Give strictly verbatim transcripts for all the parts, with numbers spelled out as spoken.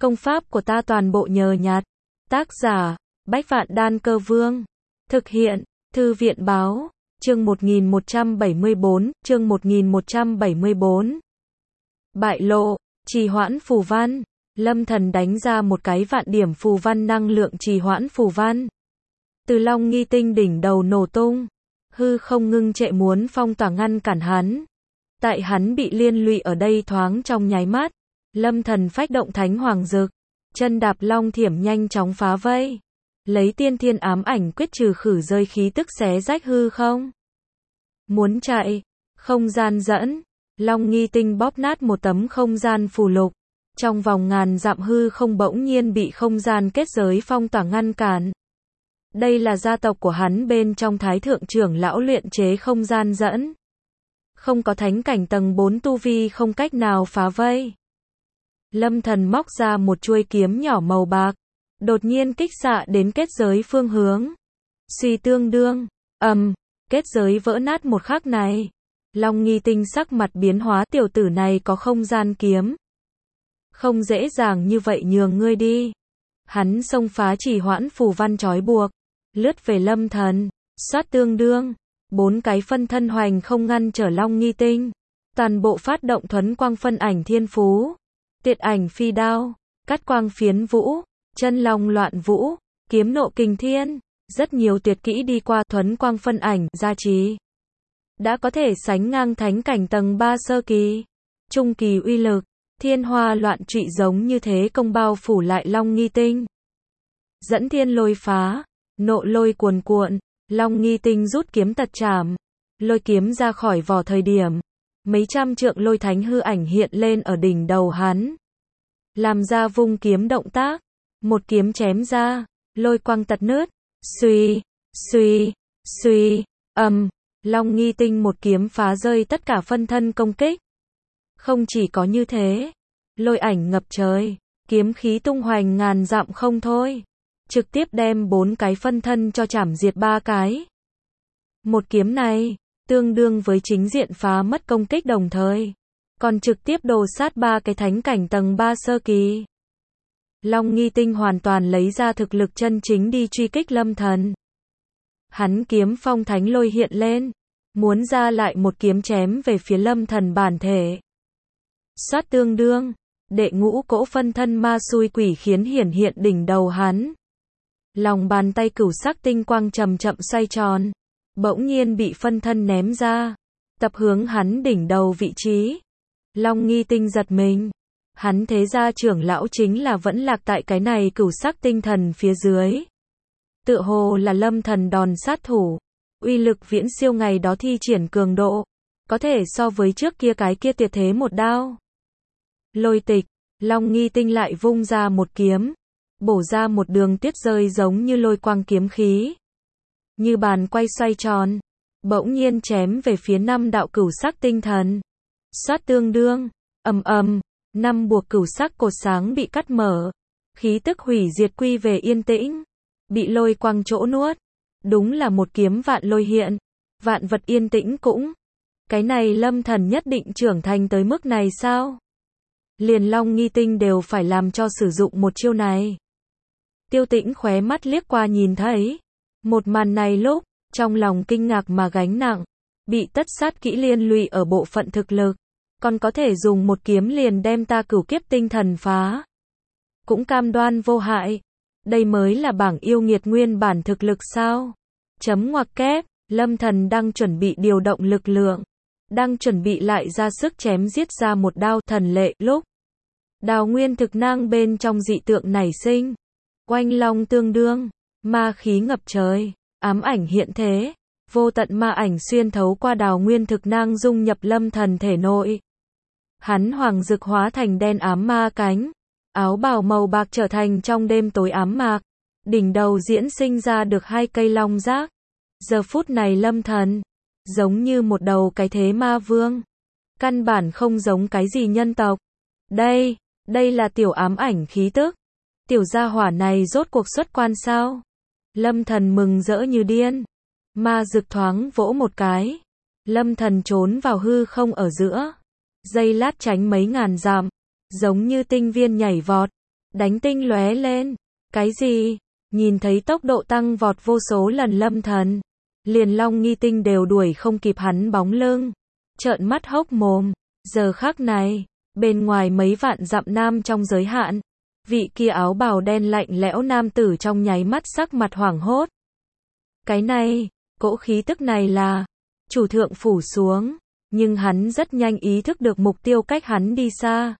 Công pháp của ta toàn bộ nhờ nhặt. Tác giả, Bách Vạn Đan Cơ Vương. Thực hiện, Thư viện Báo. Chương một nghìn một trăm bảy mươi bốn, chương một nghìn một trăm bảy mươi bốn. Bại lộ, trì hoãn phù văn. Lâm Thần đánh ra một cái vạn điểm phù văn năng lượng trì hoãn phù văn. Từ Long Nghi Tinh đỉnh đầu nổ tung. Hư không ngưng trệ muốn phong tỏa ngăn cản hắn. Tại hắn bị liên lụy ở đây thoáng trong nháy mắt. Lâm Thần phách động Thánh Hoàng Dực. Chân đạp long thiểm nhanh chóng phá vây. Lấy tiên thiên ám ảnh quyết trừ khử rơi khí tức xé rách hư không. Muốn chạy. Không gian dẫn. Long Nghi Tinh bóp nát một tấm không gian phù lục. Trong vòng ngàn dặm hư không bỗng nhiên bị không gian kết giới phong tỏa ngăn cản. Đây là gia tộc của hắn bên trong Thái Thượng trưởng lão luyện chế không gian dẫn. Không có thánh cảnh tầng bốn tu vi không cách nào phá vây. Lâm Thần móc ra một chuôi kiếm nhỏ màu bạc. Đột nhiên kích xạ đến kết giới phương hướng. Suy tương đương. Ầm. Um, kết giới vỡ nát một khắc này. Long Nghi Tinh sắc mặt biến hóa, tiểu tử này có không gian kiếm. Không dễ dàng như vậy nhường ngươi đi. Hắn xông phá trì hoãn phù văn trói buộc. Lướt về Lâm Thần. Xoát tương đương. Bốn cái phân thân hoành không ngăn trở Long Nghi Tinh. Toàn bộ phát động thuấn quang phân ảnh thiên phú. Tiệt ảnh phi đao. Cắt quang phiến vũ. Chân long loạn vũ. Kiếm nộ kình thiên. Rất nhiều tuyệt kỹ đi qua thuấn quang phân ảnh gia trì. Đã có thể sánh ngang thánh cảnh tầng ba sơ kỳ. Trung kỳ uy lực. Thiên hoa loạn trụy giống như thế công bao phủ lại Long Nghi Tinh. Dẫn thiên lôi phá. Nộ lôi cuồn cuộn. Long Nghi Tinh rút kiếm tật chảm. Lôi kiếm ra khỏi vỏ thời điểm. Mấy trăm trượng lôi thánh hư ảnh hiện lên ở đỉnh đầu hắn. Làm ra vung kiếm động tác. Một kiếm chém ra. Lôi quang tật nứt. Xuy, xuy, xuy, ầm. Long Nghi Tinh một kiếm phá rơi tất cả phân thân công kích. Không chỉ có như thế. Lôi ảnh ngập trời. Kiếm khí tung hoành ngàn dặm không thôi. Trực tiếp đem bốn cái phân thân cho chảm diệt ba cái. Một kiếm này, tương đương với chính diện phá mất công kích đồng thời. Còn trực tiếp đồ sát ba cái thánh cảnh tầng ba sơ kỳ. Long Nghi Tinh hoàn toàn lấy ra thực lực chân chính đi truy kích Lâm Thần. Hắn kiếm phong thánh lôi hiện lên. Muốn ra lại một kiếm chém về phía Lâm Thần bản thể. Xoát tương đương. Đệ ngũ cỗ phân thân ma xui quỷ khiến hiển hiện đỉnh đầu hắn. Lòng bàn tay cửu sắc tinh quang chậm chậm xoay tròn. Bỗng nhiên bị phân thân ném ra. Tập hướng hắn đỉnh đầu vị trí. Long Nghi Tinh giật mình. Hắn thế gia trưởng lão chính là vẫn lạc tại cái này cửu sắc tinh thần phía dưới. Tựa hồ là Lâm Thần đòn sát thủ. Uy lực viễn siêu ngày đó thi triển cường độ. Có thể so với trước kia cái kia tuyệt thế một đao. Lôi tịch. Long Nghi Tinh lại vung ra một kiếm. Bổ ra một đường tuyết rơi giống như lôi quang kiếm khí. Như bàn quay xoay tròn. Bỗng nhiên chém về phía năm đạo cửu sắc tinh thần. Xoát tương đương. Ầm ầm. Năm buộc cửu sắc cột sáng bị cắt mở. Khí tức hủy diệt quy về yên tĩnh. Bị lôi quang chỗ nuốt. Đúng là một kiếm vạn lôi hiện. Vạn vật yên tĩnh cũng. Cái này Lâm Thần nhất định trưởng thành tới mức này sao? Liền Long Nghi Tinh đều phải làm cho sử dụng một chiêu này. Tiêu Tĩnh khóe mắt liếc qua nhìn thấy. Một màn này lúc, trong lòng kinh ngạc mà gánh nặng. Bị tất sát kỹ liên lụy ở bộ phận thực lực. Còn có thể dùng một kiếm liền đem ta cửu kiếp tinh thần phá. Cũng cam đoan vô hại. Đây mới là bảng yêu nghiệt nguyên bản thực lực sao? Chấm ngoặc kép, Lâm Thần đang chuẩn bị điều động lực lượng. Đang chuẩn bị lại ra sức chém giết ra một đao thần lệ lúc. Đào nguyên thực năng bên trong dị tượng nảy sinh. Oanh long tương đương. Ma khí ngập trời. Ám ảnh hiện thế. Vô tận ma ảnh xuyên thấu qua đào nguyên thực năng dung nhập Lâm Thần thể nội. Hắn hoàng dực hóa thành đen ám ma cánh. Áo bào màu bạc trở thành trong đêm tối ám mạc. Đỉnh đầu diễn sinh ra được hai cây long giác. Giờ phút này Lâm Thần. Giống như một đầu cái thế ma vương. Căn bản không giống cái gì nhân tộc. Đây, đây là tiểu ám ảnh khí tức. Tiểu gia hỏa này rốt cuộc xuất quan sao? Lâm Thần mừng rỡ như điên. Ma dực thoáng vỗ một cái. Lâm Thần trốn vào hư không ở giữa. Giây lát tránh mấy ngàn dặm. Giống như tinh viên nhảy vọt. Đánh tinh lóe lên. Cái gì? Nhìn thấy tốc độ tăng vọt vô số lần Lâm Thần, liền Long Nghi Tinh đều đuổi không kịp hắn bóng lưng. Trợn mắt hốc mồm. Giờ khắc này, bên ngoài mấy vạn dặm nam trong giới hạn, vị kia áo bào đen lạnh lẽo nam tử trong nháy mắt sắc mặt hoảng hốt. Cái này, cỗ khí tức này là chủ thượng phủ xuống, nhưng hắn rất nhanh ý thức được mục tiêu cách hắn đi xa.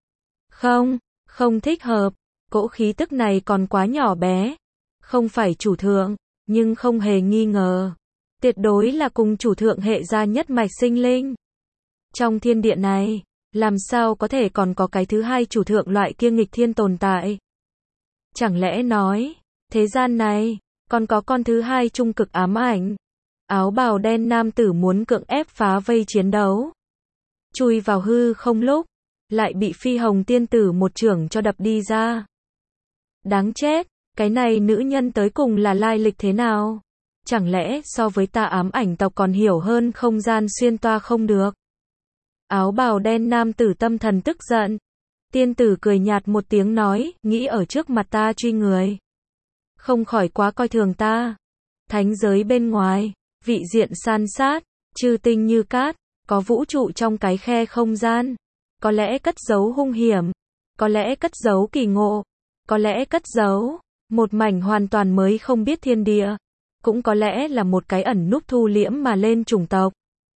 Không, không thích hợp, cỗ khí tức này còn quá nhỏ bé. Không phải chủ thượng, nhưng không hề nghi ngờ, tuyệt đối là cùng chủ thượng hệ gia nhất mạch sinh linh. Trong thiên địa này, làm sao có thể còn có cái thứ hai chủ thượng loại kia nghịch thiên tồn tại? Chẳng lẽ nói, thế gian này, còn có con thứ hai trung cực ám ảnh? Áo bào đen nam tử muốn cưỡng ép phá vây chiến đấu. Chui vào hư không lúc, lại bị Phi Hồng tiên tử một chưởng cho đập đi ra. Đáng chết, cái này nữ nhân tới cùng là lai lịch thế nào? Chẳng lẽ so với ta ám ảnh tộc còn hiểu hơn không gian xuyên toa không được? Áo bào đen nam tử tâm thần tức giận. Tiên tử cười nhạt một tiếng nói, nghĩ ở trước mặt ta truy người. Không khỏi quá coi thường ta. Thánh giới bên ngoài, vị diện san sát, chư tinh như cát, có vũ trụ trong cái khe không gian. Có lẽ cất giấu hung hiểm, có lẽ cất giấu kỳ ngộ, có lẽ cất giấu một mảnh hoàn toàn mới không biết thiên địa, cũng có lẽ là một cái ẩn núp thu liễm mà lên chủng tộc.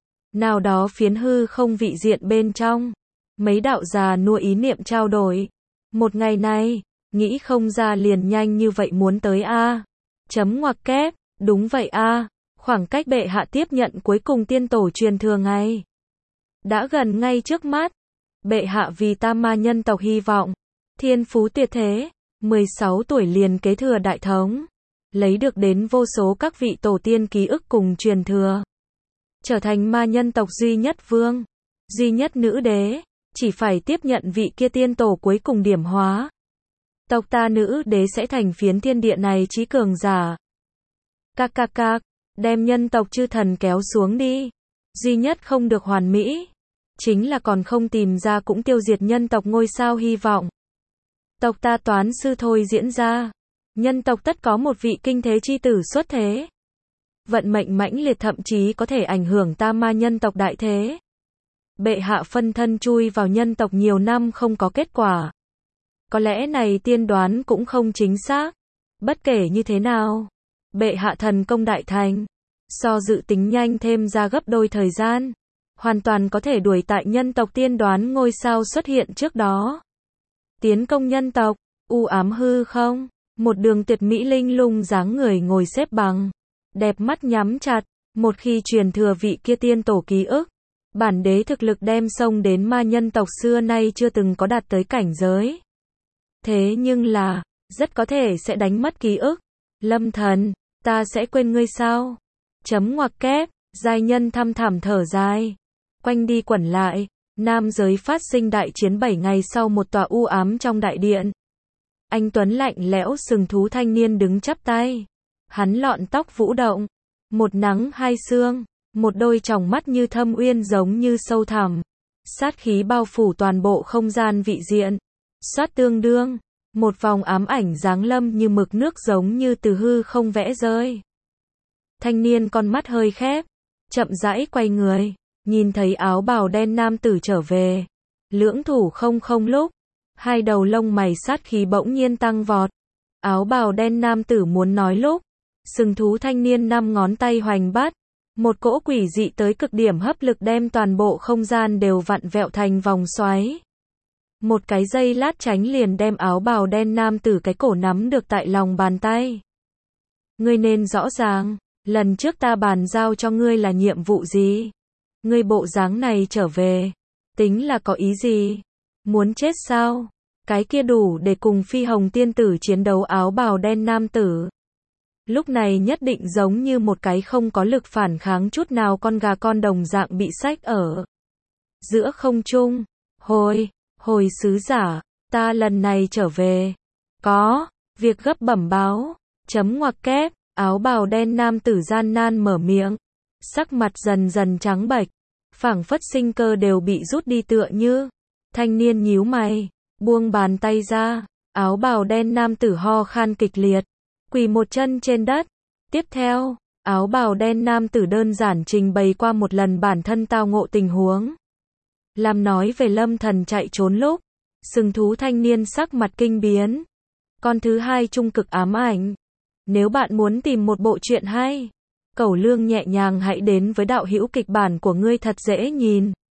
Nào đó phiến hư không vị diện bên trong, mấy đạo già nua ý niệm trao đổi. Một ngày này, nghĩ không ra liền nhanh như vậy muốn tới a. Chấm ngoặc kép, đúng vậy a, khoảng cách bệ hạ tiếp nhận cuối cùng tiên tổ truyền thừa ngày đã gần ngay trước mắt. Bệ hạ vì tam ma nhân tộc hy vọng, thiên phú tuyệt thế, mười sáu tuổi liền kế thừa đại thống, lấy được đến vô số các vị tổ tiên ký ức cùng truyền thừa. Trở thành ma nhân tộc duy nhất vương, duy nhất nữ đế, chỉ phải tiếp nhận vị kia tiên tổ cuối cùng điểm hóa. Tộc ta nữ đế sẽ thành phiến thiên địa này chí cường giả. Các các các, đem nhân tộc chư thần kéo xuống đi. Duy nhất không được hoàn mỹ, chính là còn không tìm ra cũng tiêu diệt nhân tộc ngôi sao hy vọng. Tộc ta toán sư thôi diễn ra, nhân tộc tất có một vị kinh thế chi tử xuất thế. Vận mệnh mãnh liệt thậm chí có thể ảnh hưởng tam ma nhân tộc đại thế. Bệ hạ phân thân chui vào nhân tộc nhiều năm không có kết quả. Có lẽ này tiên đoán cũng không chính xác. Bất kể như thế nào, bệ hạ thần công đại thành, so dự tính nhanh thêm ra gấp đôi thời gian, hoàn toàn có thể đuổi tại nhân tộc tiên đoán ngôi sao xuất hiện trước đó. Tiến công nhân tộc, u ám hư không, một đường tuyệt mỹ linh lung dáng người ngồi xếp bằng, đẹp mắt nhắm chặt, một khi truyền thừa vị kia tiên tổ ký ức, bản đế thực lực đem xông đến ma nhân tộc xưa nay chưa từng có đạt tới cảnh giới. Thế nhưng là, rất có thể sẽ đánh mất ký ức. Lâm Thần, ta sẽ quên ngươi sao? Chấm ngoặc kép, giai nhân thăm thẳm thở dài. Quanh đi quẩn lại, nam giới phát sinh đại chiến bảy ngày sau một tòa u ám trong đại điện. Anh tuấn lạnh lẽo sừng thú thanh niên đứng chắp tay. Hắn lọn tóc vũ động, một nắng hai sương, một đôi tròng mắt như thâm uyên giống như sâu thẳm. Sát khí bao phủ toàn bộ không gian vị diện. Xoát tương đương, một vòng ám ảnh giáng lâm như mực nước giống như từ hư không vẽ rơi. Thanh niên con mắt hơi khép, chậm rãi quay người, nhìn thấy áo bào đen nam tử trở về. Lưỡng thủ không không lúc, hai đầu lông mày sát khí bỗng nhiên tăng vọt. Áo bào đen nam tử muốn nói lúc, sừng thú thanh niên năm ngón tay hoành bắt, một cỗ quỷ dị tới cực điểm hấp lực đem toàn bộ không gian đều vặn vẹo thành vòng xoáy. Một cái giây lát tránh liền đem áo bào đen nam tử cái cổ nắm được tại lòng bàn tay. Ngươi nên rõ ràng, lần trước ta bàn giao cho ngươi là nhiệm vụ gì? Ngươi bộ dáng này trở về, tính là có ý gì? Muốn chết sao? Cái kia đủ để cùng Phi Hồng tiên tử chiến đấu áo bào đen nam tử. Lúc này nhất định giống như một cái không có lực phản kháng chút nào con gà con đồng dạng bị xách ở giữa không trung. Hồi, hồi sứ giả, ta lần này trở về. Có, việc gấp bẩm báo. Chấm ngoặc kép, áo bào đen nam tử gian nan mở miệng. Sắc mặt dần dần trắng bệch, phảng phất sinh cơ đều bị rút đi tựa như. Thanh niên nhíu mày, buông bàn tay ra. Áo bào đen nam tử ho khan kịch liệt, quỳ một chân trên đất. Tiếp theo, áo bào đen nam tử đơn giản trình bày qua một lần bản thân tao ngộ tình huống. Làm nói về Lâm Thần chạy trốn lúc, sừng thú thanh niên sắc mặt kinh biến. Con thứ hai trung cực ám ảnh. Nếu bạn muốn tìm một bộ truyện hay, Cẩu Lương nhẹ nhàng hãy đến với đạo hữu kịch bản của ngươi thật dễ nhìn.